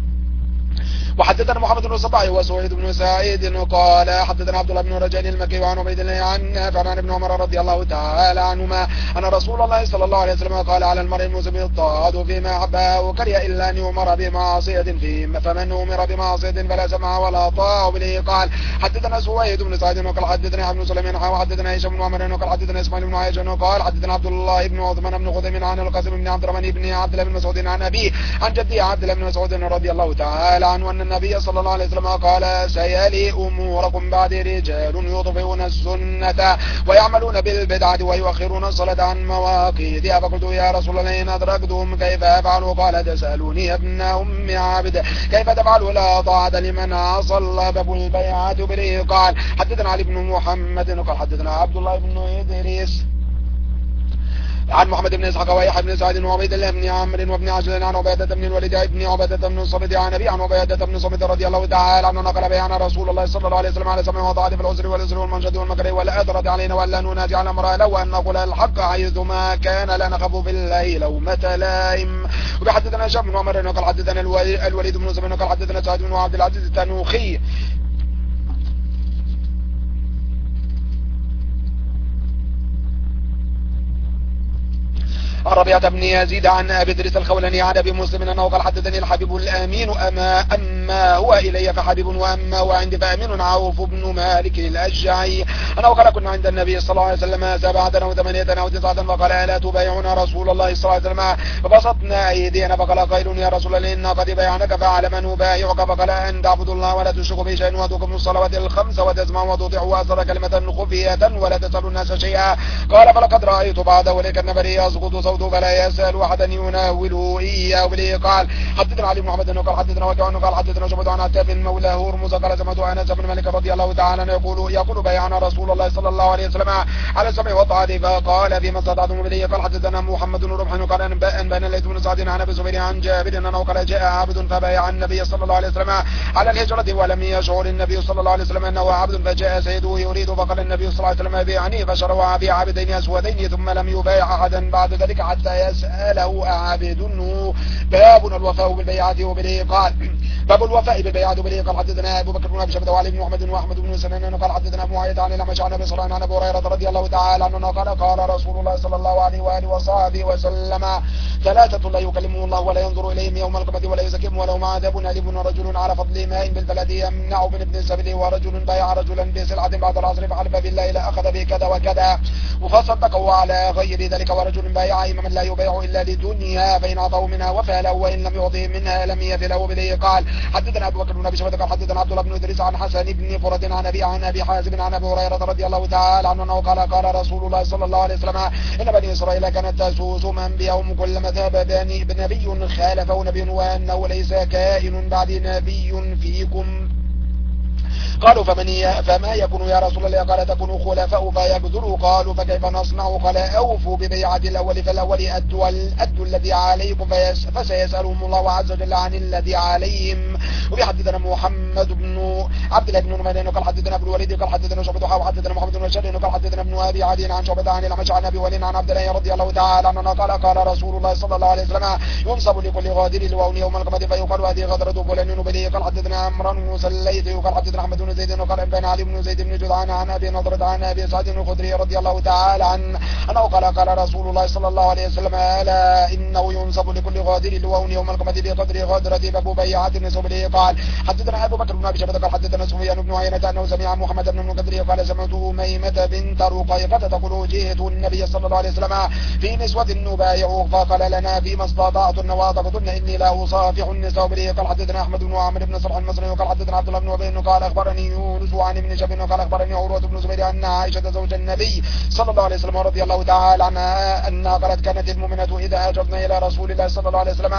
وحدثنا محمد بن الصباح وسعيد بن سعيد قال حدثنا عبد الله بن رجاء المكي عن عبيد الله عن نافع عن ابن عمر رضي الله تعالى عنهما ان رسول الله صلى الله عليه وسلم قال على المرء المسلم الطاعة فيما حبه وكره الا ان يؤمر بمعصية فيه فمن امر بمعصية فلا سمع ولا طاعة. به قال حدثنا سويد بن سعيد قال حدثنا ابن سليمان وحدثنا هشام بن عمرو قال حدثنا اسماعيل بن عياش قال حدثنا عبد الله بن عثمان بن خثيم عن القاسم بن عبد الرحمن بن عبد الله بن مسعود عن ابيه عن جدي عبد الله بن مسعود رضي الله تعالى عنه ان النبي صلى الله عليه وسلم قال سيلي اموركم بعد رجال يطفئون السنة ويعملون بالبدعة ويؤخرون الصلاة عن مواقيتها فقلت يا رسول الله إن أدركتهم كيف أفعلوا قال تسألوني يا ابن أم عبد كيف تفعلوا لا طاعة لمن عصى الله باب البيعة. به قال حدثنا علي بن محمد قال حدثنا عبد الله بن إدريس عن محمد بن اسحاق ويحيى بن سعيد وعبيد الله بن عمرو وابن عجلان عن عبادة بن الوليد بن عبادة بن الصمد عن ابي عن عبادة بن الصمد رضي الله تعالى عنه نقل بيان رسول الله صلى الله عليه وسلم على سمع وطاعة في العسر واليسر والمنشد والمكره ولا أدرد علينا ولا ننازع الامر لو ان نقول الحق حيثما كان لا نخاف بالله لومة لائم. وبحدثنا هشام بن عمر قال حدثنا الوليد بن مسلم قال حدثنا سعد بن عبد العزيز التنوخي ربيعة بن يزيد عن أبي إدريس الخولاني عن أبي مسلم أنه قال حدثني الحبيب الأمين أما أما هو إلي فحبيب وأما هو عندي فأمين عوف بن مالك الأشجعي أنه قال كنا عند النبي صلى الله عليه وسلم سبعة أو ثمانية أو تسعة فقال ألا تبايعون رسول الله صلى الله عليه وسلم فبسطنا أيدينا فقال خير يا رسول الله إنا قد بايعنك فعلى من نبايعك فقال أن تعبدوا الله ولا تشركوا به شيئا وتقيموا الصلوات الخمس وتسمعوا وتطيعوا وأسر كلمة خفية ولا تسألوا الناس شيئا. قال فلقد رأيت بعد ولك النبي يسقط صوته فلا يسأل أحدا يناوله إياه بليه. قال حدثنا علي بن محمد أنه قال حدثنا وكيع أنه قال حدثنا شعبة عن عتاب مولى هرمز قال سمعت أنس بن مالك رضي الله تعالى عنه يقول يقول بايعنا رسول الله صلى الله عليه وسلم على السمع والطاعة فقال فيما استطعتم بليه. قال حدثنا محمد بن رمح قال أنبأنا الليث بن سعد عن أبي زبير عن جابر أنه قال جاء عبد فبايع النبي صلى الله عليه وسلم على الهجرة ولم يشعر النبي صلى الله عليه وسلم أنه عبد فجاء سيده يريد فقال النبي صلى الله عليه وسلم بيعني فشروا بعبدين أسودين ثم لم يبايع أحدا بعد ذلك حتى يسأله أعبد. باب الوفاء بالبيعة وبليه. قال باب الوفاء بالبيعة وبليه. قال حدثنا أبو بكر بن أبي شيبة وعلي بن محمد وأحمد بن سنان قال حدثنا معاوية عن الأعمش عن أبي صالح عن أبي هريرة رضي الله تعالى عنه قال قال رسول الله صلى الله عليه وآله وصحبه وسلم ثلاثة لا يكلمهم الله ولا ينظر إليهم يوم القيامة ولا يزكيهم ولهم عذاب أليم رجل على فضل ماء بالبلد يمنع من ابن سبيله ورجل بايع رجلا بسلعة بعد العصر فحلف بالله لا أخذ به كذا وكذا وفصدقه على غير ذلك ورجل بايع إماما لا يبايع إلا لدنيا فإن أعطاه منها وفى له وإن لم يعطه منها لم يفي له بليه. قال حدثنا أبو بكر بن أبي شيبة قال حدثنا عبد الله بن إدريس عن حسن بن فرد عن أبي عن أبي حازم عن أبي هريرة رضي الله تعالى عنه قال قال رسول الله صلى الله عليه وسلم إن بني إسرائيل كانت تسوس أنبياءهم كلما ذهب نبي خالفه نبي وأنه ليس كائن بعد نبي فيكم. قالوا فمن فما يكون يا رسول الله؟ قال تكونوا خلفاء فيقدروا. قالوا فكيف نصنع؟ قال اوفوا ببيعة الاول فالاول ادوا ادوا الذي عليكم فسيسألهم الله عز وجل عن الذي عليهم. وبيحدثنا محمد بن عبد الله بن نمير قال حدثنا ابو الوليد قال حدثنا شعبة وحدثنا محمد بن بشار قال حدثنا ابن ابي عدي عن شعبة عن الأعمش عن ابي وليد عن عبد الله رضي الله تعالى عنه قال قال رسول الله صلى الله عليه وسلم ينصب لكل غادر لواء يوم القيامة فيقال هذه غدرة فلان بليه. قال حدثنا عمرو بن سليث قال حدثنا احمد بن زيد وقال أنبأنا علي بن زيد بن جدعان عن أبي نضرة عن أبي سعد الخدري رضي الله تعالى عنه أنه قال قال رسول الله صلى الله عليه وسلم ألا إنه ينصب لكل غادر لواء يوم القيامة بقدر غادرة باب بيعة النسب ليه. قال حدثنا أبو بكر بن أبي شيبة قال حدثنا سفيان بن عيينة أنه سمع محمد بن المنكدر قال سمعت أميمة بنت رقيقة تقول جئت النبي صلى الله عليه وسلم في نسوة نبايع فقال لنا فيما استطعت النواطق إني لا أصافح النساء بليه. قال حدثنا أحمد بن عامر بن صرح المصري وقال حدثنا عبد الله بن أبي قال أخبرني يونس عن ابن شهاب قال أخبرني عروة بن زبير أن عائشة زوج النبي صلى الله عليه وسلم رضي الله تعالى عنها أنها قالت كانت المؤمنة إذا أجبنا إلى رسول الله صلى الله عليه وسلم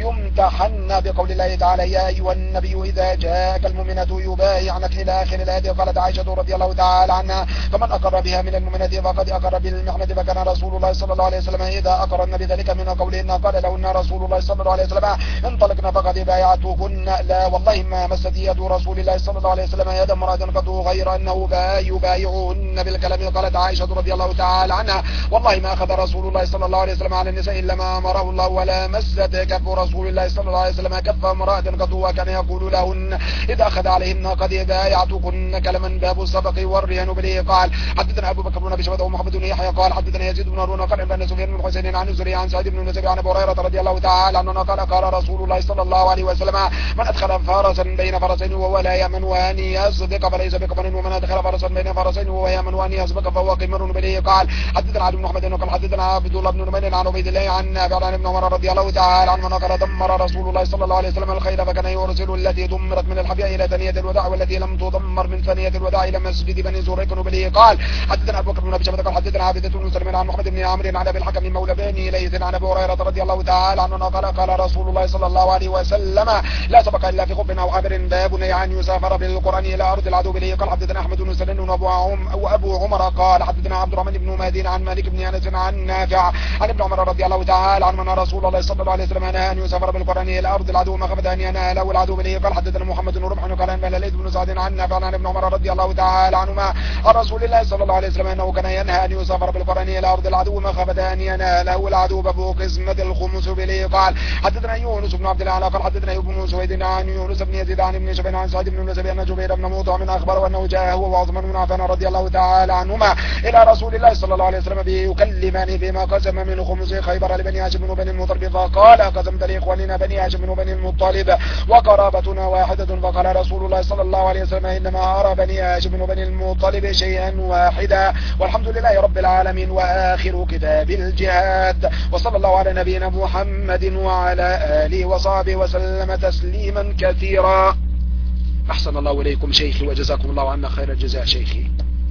يمتحن بقول الله تعالى يا أيها النبي إذا جاءك المؤمنة يبايعنك إلى آخر الآية. قالت عائشة رضي الله تعالى عنها فمن أقر بها من المؤمنات فقد أقر بالمحنة. فكان رسول الله صلى الله عليه وسلم إذا أقر النبي ذلك من قولهن قال لهن رسول الله صلى الله عليه وسلم انطلقنا فقد بايعتكن لا والله ما مست يد رسول الله صلى الله عليه وسلم يد امرأة قد غير أنه يبايعهن بالكلام. قالت عائشة رضي الله تعالى عنها والله ما أخذ رسول الله صلى الله عليه وسلم على النساء إلا ما أمره الله ولا مست كف رسول الله صلى الله عليه وسلم كف امرأة قد وكان يقول لهن إذا أخذ عليهن قد بايعتكن كلما باب السبق والرهن بليه. قال حدثنا أبو بكر بن أبي شيبة ومحمد بن يحيى قال حدثنا يزيد بن هارون قال أنبأنا سفيان بن حسين عن الزهري عن سعيد بن المسيب عن أبي هريرة رضي الله تعالى عنه قال قال رسول الله صلى الله عليه وسلم من أدخل فرسا بين فرسين وهو لا يأمن وأن يصدق فليس بقمر ومن أدخل فرسا بين فرسين وهو يأمن وأن يصدق فهو قمر بليه. قال حدثنا علي بن محمد قال حدثنا عبد الله بن نمير عن عبيد الله عن عن ابن عمر رضي الله تعالى عنه قال دمر رسول الله صلى الله عليه وسلم الخيل فكان يرسل التي دمرت من الحفياء إلى ثنية الوداع والتي لم تدمر من ثنية الوداع إلى مسجد بني زريق بليه. قال حدثنا أبو بكر بن أبي شيبة قال حدثنا عابدة بن سليمان عن محمد بن عمرو عن أبي الحكم مولى بني ليث عن أبي هريرة رضي الله تعالى عنه قال قال رسول الله صلى الله عليه وسلم لا سبق إلا في خف أو حبر باب يعني يسافر بالقرآن إلى أرض العدو به قال حدثنا أحمد بن سنن وأبو عم وأبو عمر قال حدثنا عبد الرحمن بن مهدي عن مالك بن أنس عن نافع عن ابن عمر رضي الله تعالى عنه أن رسول الله صلى الله عليه وسلم نهى أن يسافر بالقرآن إلى أرض العدو مخافة أن يناله العدو به قال حدثنا محمد بن رمح قال أن ليث بن سعد عن نافع عن ابن عمر رضي الله تعالى عنهما عن رسول الله صلى الله عليه وسلم أنه كان ينهى أن يسافر بالقرآن إلى أرض العدو مخافة أن يناله العدو باب قسمة الخمس به قال حدثنا يونس بن عبد الله قال حدثنا ابن سويد عن يونس بن يزيد عن ابن شبين عن سعد بن نسبي أن جبير بن مطعم أخبره أنه جاء هو وعثمان بن عفان رضي الله تعالى عنهما إلى رسول الله صلى الله عليه وسلم يكلمان بما قسم من خمس خيبر لبني هاشم وبني المطلب فقال قسمت لإخواننا بني هاشم وبني المطلب وقرابتنا واحدة فقال رسول الله صلى الله عليه وسلم إنما أرى بني هاشم وبني المطلب شيئا واحدا والحمد لله رب العالمين. وآخر كتاب الجهاد. وصلى الله على نبينا محمد وعلى آله وصحبه وسلم تسليما كثيرا. أحسن الله إليكم شيخي وجزاكم الله عنا خير الجزاء شيخي.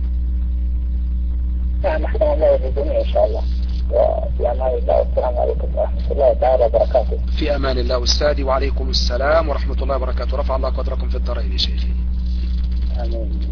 نعم أحسن الله الجميع إن شاء الله. وفي أمان الله والسلام عليكم ورحمة الله تعالى وبركاته. في أمان الله أستاذي وعليكم السلام ورحمة الله وبركاته. رفع الله قدركم في الدارين شيخي. آمين.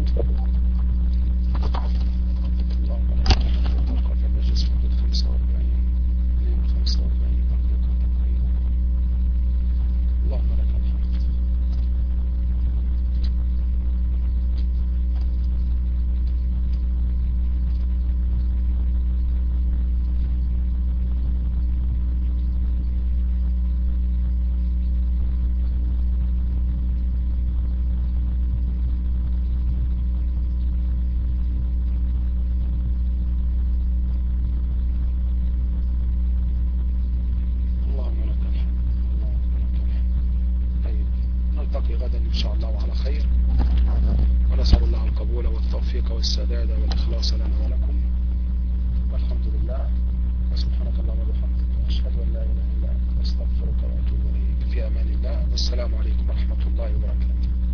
غدا إن شاء الله وعلى خير، ونسأل الله القبول والتوفيق والسداد والإخلاص لنا ولكم، والحمد لله. وسبحانك اللهم وبحمدك وأشهد أن لا إله إلا أنت أستغفرك وأتوب إليك. في أمان الله والسلام عليكم ورحمة الله وبركاته.